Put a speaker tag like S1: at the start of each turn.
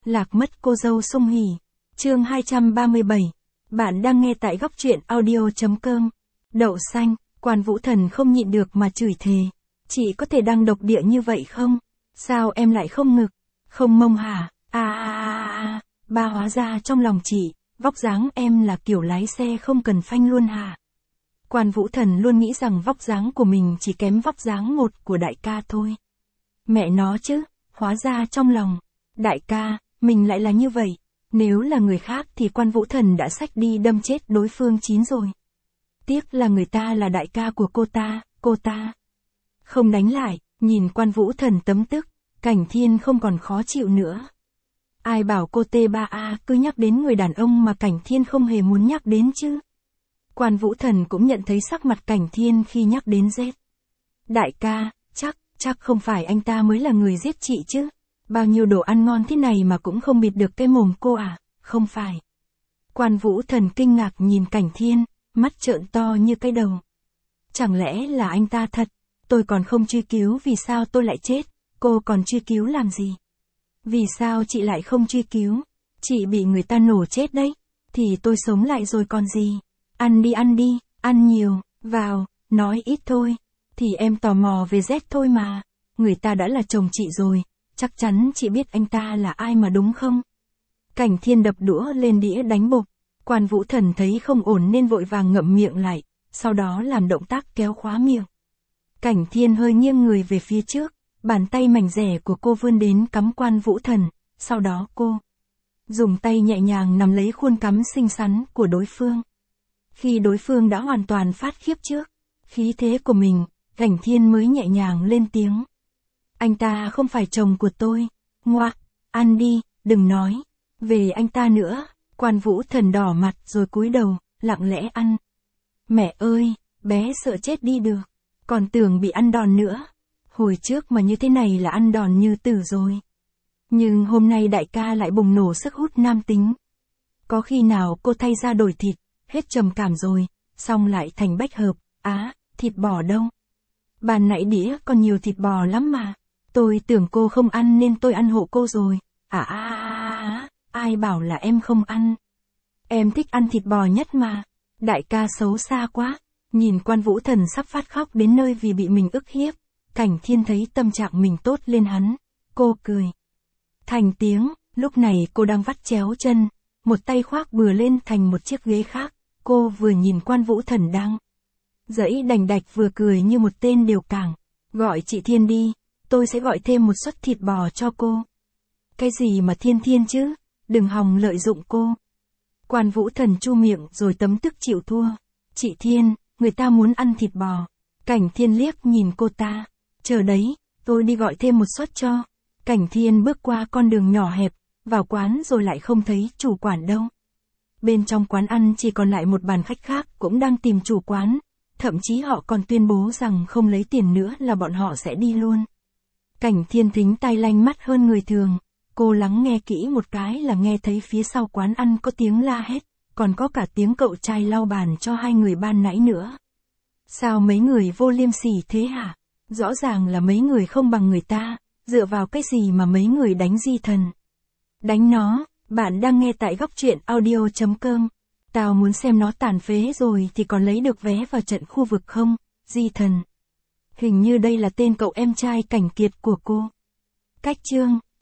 S1: Lạc mất cô dâu Sung Hỉ. Chương 237. Bạn đang nghe tại góc truyện audio.com. Đậu xanh, Quan Vũ Thần không nhịn được mà chửi thề. Chị có thể đang độc địa như vậy không? Sao em lại không ngực, không mông hả? Ba hóa ra trong lòng chị, vóc dáng em là kiểu lái xe không cần phanh luôn hả? Quan Vũ Thần luôn nghĩ rằng vóc dáng của mình chỉ kém vóc dáng một của đại ca thôi. Mẹ nó chứ, hóa ra trong lòng, đại ca, mình lại là như vậy. Nếu là người khác thì Quan Vũ Thần đã xách đi đâm chết đối phương chín rồi. Tiếc là người ta là đại ca của cô ta. Không đánh lại, nhìn Quan Vũ Thần tấm tức, Cảnh Thiên không còn khó chịu nữa. Ai bảo cô T3A cứ nhắc đến người đàn ông mà Cảnh Thiên không hề muốn nhắc đến chứ. Quan Vũ Thần cũng nhận thấy sắc mặt Cảnh Thiên khi nhắc đến Z. Đại ca, chắc không phải anh ta mới là người giết chị chứ. Bao nhiêu đồ ăn ngon thế này mà cũng không bịt được cái mồm cô à, không phải. Quan Vũ Thần kinh ngạc nhìn Cảnh Thiên, mắt trợn to như cái đầu. Chẳng lẽ là anh ta thật? Tôi còn không truy cứu vì sao tôi lại chết, cô còn truy cứu làm gì? Vì sao chị lại không truy cứu? Chị bị người ta nổ chết đấy, thì tôi sống lại rồi còn gì? Ăn đi, ăn nhiều, vào, nói ít thôi. Thì em tò mò về Z thôi mà, người ta đã là chồng chị rồi, chắc chắn chị biết anh ta là ai mà đúng không? Cảnh Thiên đập đũa lên đĩa đánh bộp. Quan Vũ Thần thấy không ổn nên vội vàng ngậm miệng lại, sau đó làm động tác kéo khóa miệng. Cảnh Thiên hơi nghiêng người về phía trước, bàn tay mảnh rẻ của cô vươn đến cắm Quan Vũ Thần, sau đó cô dùng tay nhẹ nhàng nắm lấy khuôn cắm xinh xắn của đối phương. Khi đối phương đã hoàn toàn phát khiếp trước khí thế của mình, Cảnh Thiên mới nhẹ nhàng lên tiếng. Anh ta không phải chồng của tôi. Ngoạc, ăn đi, đừng nói về anh ta nữa. Quan Vũ Thần đỏ mặt rồi cúi đầu, lặng lẽ ăn. Mẹ ơi, bé sợ chết đi được, còn tưởng bị ăn đòn nữa. Hồi trước mà như thế này là ăn đòn như tử rồi. Nhưng hôm nay đại ca lại bùng nổ sức hút nam tính. Có khi nào cô thay ra đổi thịt, hết trầm cảm rồi, xong lại thành bách hợp. Thịt bò đâu? Bàn nãy đĩa còn nhiều thịt bò lắm mà. Tôi tưởng cô không ăn nên tôi ăn hộ cô rồi. Ai bảo là em không ăn? Em thích ăn thịt bò nhất mà. Đại ca xấu xa quá. Nhìn Quan Vũ Thần sắp phát khóc đến nơi vì bị mình ức hiếp. Cảnh Thiên thấy tâm trạng mình tốt lên hắn. Cô cười thành tiếng. Lúc này cô đang vắt chéo chân, một tay khoác bừa lên thành một chiếc ghế khác. Cô vừa nhìn Quan Vũ Thần đang dãy đành đạch vừa cười như một tên điều cảng. Gọi chị Thiên đi, tôi sẽ gọi thêm một suất thịt bò cho cô. Cái gì mà Thiên chứ, đừng hòng lợi dụng cô. Quan Vũ Thần chu miệng rồi tấm tức chịu thua. Chị Thiên, người ta muốn ăn thịt bò. Cảnh Thiên liếc nhìn cô ta. Chờ đấy, tôi đi gọi thêm một suất cho. Cảnh Thiên bước qua con đường nhỏ hẹp, vào quán rồi lại không thấy chủ quản đâu. Bên trong quán ăn chỉ còn lại một bàn khách khác cũng đang tìm chủ quán. Thậm chí họ còn tuyên bố rằng không lấy tiền nữa là bọn họ sẽ đi luôn. Cảnh Thiên thính tai lanh mắt hơn người thường. Cô lắng nghe kỹ một cái là nghe thấy phía sau quán ăn có tiếng la hét, còn có cả tiếng cậu trai lau bàn cho hai người ban nãy nữa. Sao mấy người vô liêm sỉ thế hả? Rõ ràng là mấy người không bằng người ta, dựa vào cái gì mà mấy người đánh Di Thần? Đánh nó, bạn đang nghe tại góc truyện audio.com. Tao muốn xem nó tàn phế rồi thì còn lấy được vé vào trận khu vực không, Di Thần. Hình như đây là tên cậu em trai Cảnh Kiệt của cô. Cách chương